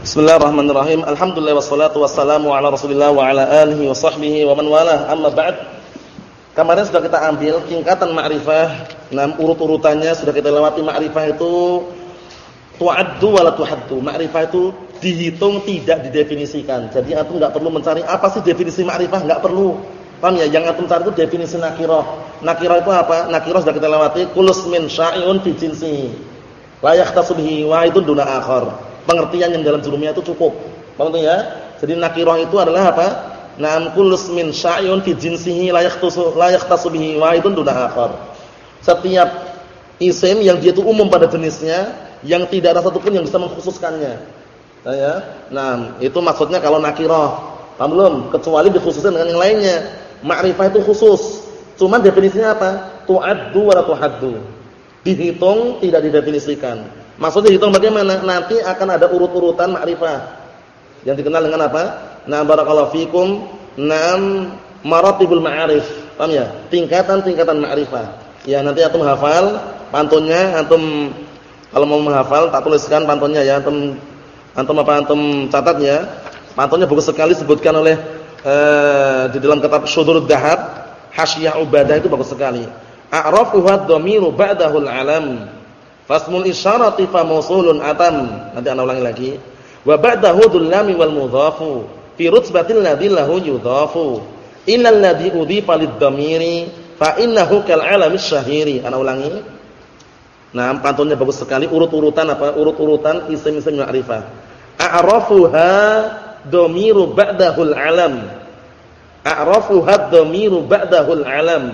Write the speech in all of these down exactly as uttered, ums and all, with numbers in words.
Bismillahirrahmanirrahim. Alhamdulillah wassalatu wassalamu ala Rasulillah wa ala alihi wa sahbihi wa man walah. Amma ba'd. Kemarin sudah kita ambil tingkatan ma'rifah. Nah, urut-urutannya sudah kita lewati. Ma'rifah itu tu'addu wa la tuhaddu. Ma'rifah itu dihitung, tidak didefinisikan. Jadi antum enggak perlu mencari apa sih definisi ma'rifah, enggak perlu. Paham ya? Yang antum cari itu definisi nakirah. Nakirah itu apa? Nakirah sudah kita lewati. Kulus min syai'un fi jinsihi. La yakhtassu bihi wahidun duna akhar. Pengertian yang dalam jurumnya itu cukup. Paham itu ya? Jadi nakirah itu adalah apa? Nam kulus min syai'un fi jinsihi la yakhtassu la yakhtassu bihi wahidun duna akhar. Setiap isim yang dia itu umum pada jenisnya, yang tidak ada satupun yang bisa mengkhususkannya. Nah, ya. Nah, itu maksudnya kalau nakirah. Paham belum? Kecuali dikhususkan dengan yang lainnya. Ma'rifah itu khusus. Cuman definisinya apa? Tu'addu wa la tuhaddu. Dihitung, tidak didefinisikan. Maksudnya hitung bagaimana? Nanti akan ada urut-urutan ma'rifah. Yang dikenal dengan apa? Na barakallahu fikum, nam maratibul ma'arif. Paham ya? Tingkatan-tingkatan ma'rifah. Ya, nanti antum hafal pantunnya, antum kalau mau menghafal tak tuliskan pantunnya ya, antum antum apa antum catat ya. Pantunnya bagus sekali sebutkan oleh eh, di dalam kitab Syudurud Dhahab, Hasyiyah Ubadah itu bagus sekali. A'rafu had-dhamiru ba'dahul alam. Fasmul isyarati fa mausulun atam. Nanti ana ulangi lagi. Wa ba'dahu dhullami wal mudhafu fi rutbatil ladzi lahu yudhafu. Illal ladzi udhifa lid-dhamiri fa innahu kal 'alamis syahiri. Ana ulangi. Nah, pantunnya bagus sekali, urut-urutan apa? Urut-urutan isim-isim ma'rifah. A'rafuha dhamiru ba'dahul alam. A'rafuha dhamiru ba'dahul alam.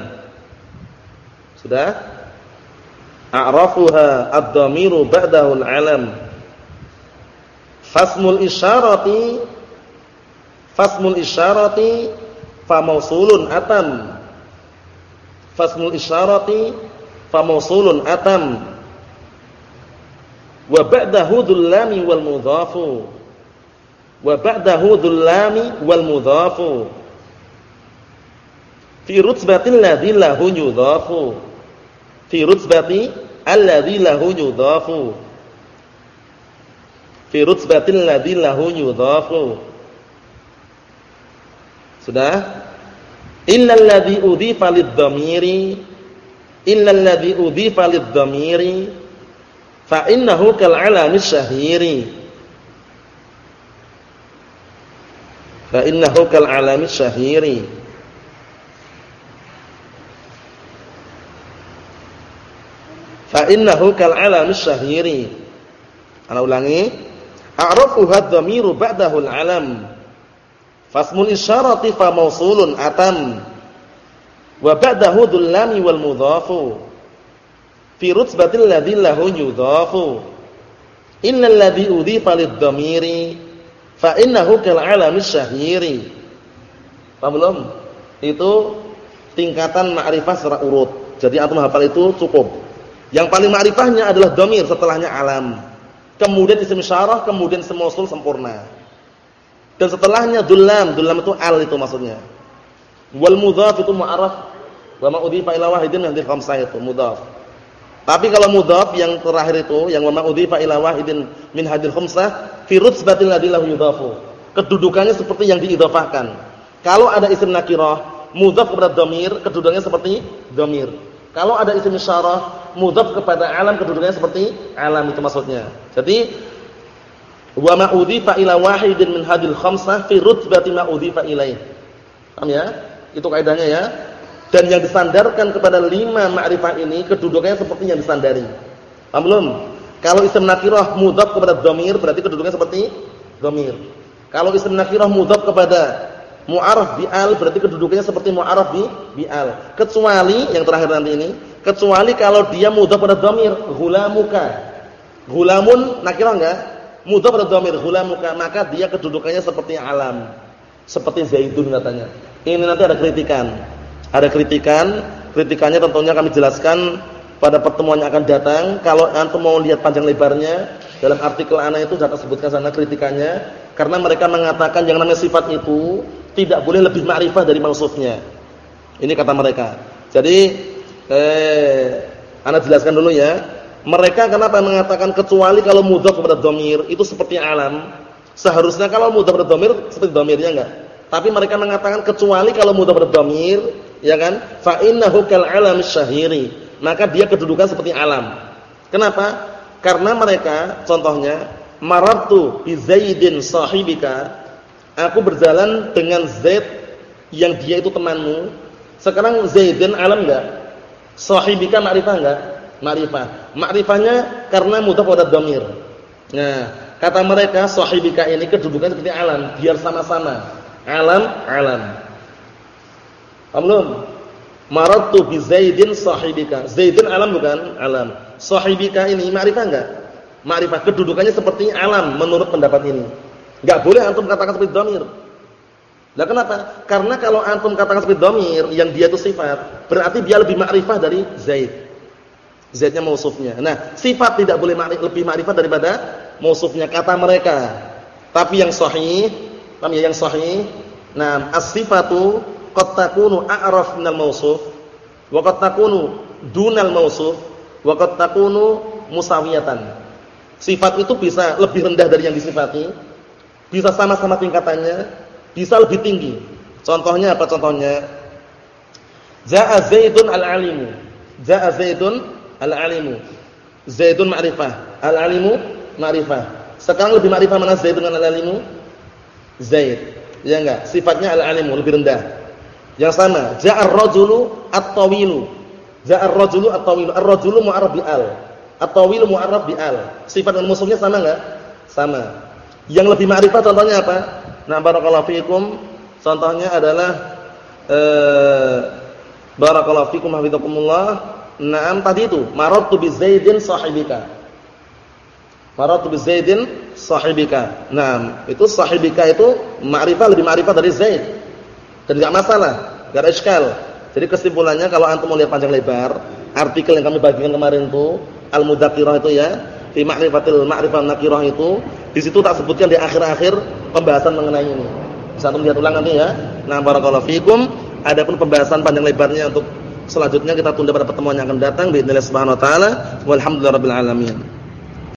Sudah? A'rafuha ad-dhamiru ba'dahu al-'alam. Fasmul isyarati Fasmul isyarati fa mausulun atam. Fasmul isyarati fa mausulun atam. Wa ba'dahu dhullami wal mudhafu. Wa ba'dahu dhullami wal mudhafu. Fi rutbatil ladzi lahu yudhafu. Fi rutbati alladzi lahu yudhafu. Fi rutbatil ladzi lahu yudhafu. Sudah? Illal ladzi udhifa lid-dhamiri illal ladzi udhifa lid-dhamiri fa innahu kal 'alamis syahiri. Fa innahu kal 'alamis syahiri. Fa innahu kal 'alamis syahiri. Ana ulangi. A'rafu hadh-dhamiru ba'dahu al-'alam. Fasmul isyarati fa mausulun atam. Wa ba'dahu dhullami wal mudhafu. Fi rutbatil ladzi lahu yudhafu. Innal ladzi udhifa lid-dhamiri fa innahu kal 'alamis syahiri. Paham belum? Itu tingkatan ma'rifah secara urut. Jadi antum hafal itu cukup. Yang paling ma'rifahnya adalah dhamir, setelahnya alam. Kemudian isim isyarah, kemudian isim mausul sempurna. Dan setelahnya dhullam, dhullam itu al itu maksudnya. Wal mudhaf itu mu'arraf, wa ma udhifa ila wahidin min hadhihi khamsah itu mudhaf. Tapi kalau mudhaf yang terakhir itu, yang wa ma udhifa ila wahidin min hadhihi khamsah fi rutbatil ladzi lahu yudhafu. Kedudukannya seperti yang diidhafahkan. Kalau ada isim nakirah, mudhaf kepada dhamir, kedudukannya seperti dhamir. Kalau ada isim isyarah mudhaf kepada alam, kedudukannya seperti alam itu maksudnya. Jadi wa ma udhifa ila wahidin min hadhil khamsah fi rutbati ma udhifa ilaih. Paham ya? Itu kaidahnya ya. Dan yang disandarkan kepada lima ma'rifah ini kedudukannya seperti yang disandari. Paham belum? Kalau isim nakirah mudhaf kepada dhamir berarti kedudukannya seperti dhamir. Kalau isim nakirah mudhaf kepada mu'arraf bi'al berarti kedudukannya seperti mu'arraf bi bi'al. Kecuali yang terakhir nanti ini, kecuali kalau dia mudhaf pada dhamir, ghulamuka. Ghulamun nakirah enggak? Mudhaf pada dhamir, ghulamuka, maka dia kedudukannya seperti alam. Seperti Zaidun katanya. Ini nanti ada kritikan. Ada kritikan, kritikannya tentunya kami jelaskan pada pertemuan yang akan datang. Kalau antum mau lihat panjang lebarnya, dalam artikel ana itu sudah sebutkan sana kritikannya, karena mereka mengatakan yang namanya sifat itu tidak boleh lebih ma'rifah dari mausufnya. Ini kata mereka. Jadi eh ana jelaskan dulu ya. Mereka kenapa mengatakan kecuali kalau mudhaf kepada dhamir itu seperti alam. Seharusnya kalau mudhaf berdhamir seperti dhamirnya enggak. Tapi mereka mengatakan kecuali kalau mudhaf berdhamir, ya kan? Fa innahu kal alam syahiri. Maka dia kedudukan seperti alam. Kenapa? Karena mereka contohnya marartu bi Zaidin sahibika. Aku berjalan dengan Zaid yang dia itu temanmu. Sekarang Zaidin alam enggak? Sahibika ma'rifah enggak? Ma'rifah. Ma'rifahnya karena mudhaf pada dhamir. Nah, kata mereka sahibika ini kedudukan seperti alam, biar sama-sama. Alam, alam. Paham belum? Marartu bi Zaidin sahibika. Zaidin alam bukan? Alam. Sahibika ini ma'rifah enggak? Ma'rifah, kedudukannya seperti alam menurut pendapat ini. Enggak boleh antum katakan seperti dhamir. Lah kenapa? Karena kalau antum katakan seperti dhamir yang dia itu sifat, berarti dia lebih ma'rifah dari Zaid. Zaidnya mausufnya. Nah, sifat tidak boleh ma'rifah, lebih ma'rifah daripada mausufnya kata mereka. Tapi yang sahih, paham ya, yang sahih, nah, as-sifatu qad takunu a'raf minal mausuf wa qad takunu dunal mausuf wa qad takunu musawiyatan. Sifat itu bisa lebih rendah dari yang disifati, bisa sama-sama tingkatannya, bisa lebih tinggi. Contohnya apa contohnya? Ja'a Zaidun al-alimu. Ja'a Zaidun al-alimu. Zaidun ma'rifah, al-alimu ma'rifah. Sekarang lebih ma'rifah mana Zaid dengan al-alimu? Zaid. Ya enggak? Sifatnya al-alimu lebih rendah. Yang sama, ja'a ar-rajulu at-tawilu. Ja'a ar-rajulu at-tawilu. Ar-rajulu mu'arraf bi al. At-tawilu mu'arraf bi al. Sifat dan musuhnya sama enggak? Sama. Yang lebih ma'rifah contohnya apa? Nah, barakallahu fikum. Contohnya adalah eh barakallahu fikum hafizakumullah. Naam tadi itu, marartu bi Zaidin sahibika. Marartu bi Zaidin sahibika. Naam, itu sahibika itu ma'rifah lebih ma'rifah dari Zaid. Dan enggak masalah, enggak ada iskal. Jadi kesimpulannya kalau antum mau lihat panjang lebar, artikel yang kami bagikan kemarin itu Al-Mudzakirah itu ya, fi ma'rifatil ma'rifah nakirah itu, di situ tak sebutkan di akhir-akhir pembahasan mengenai ini. Bisa antum lihat ulang nanti ya. Nah, barakallahu fikum. Adapun pembahasan panjang lebarnya untuk selanjutnya kita tunda pada pertemuan yang akan datang. Bismillahirrahmanirrahim. Walhamdulillahirabbil alamin.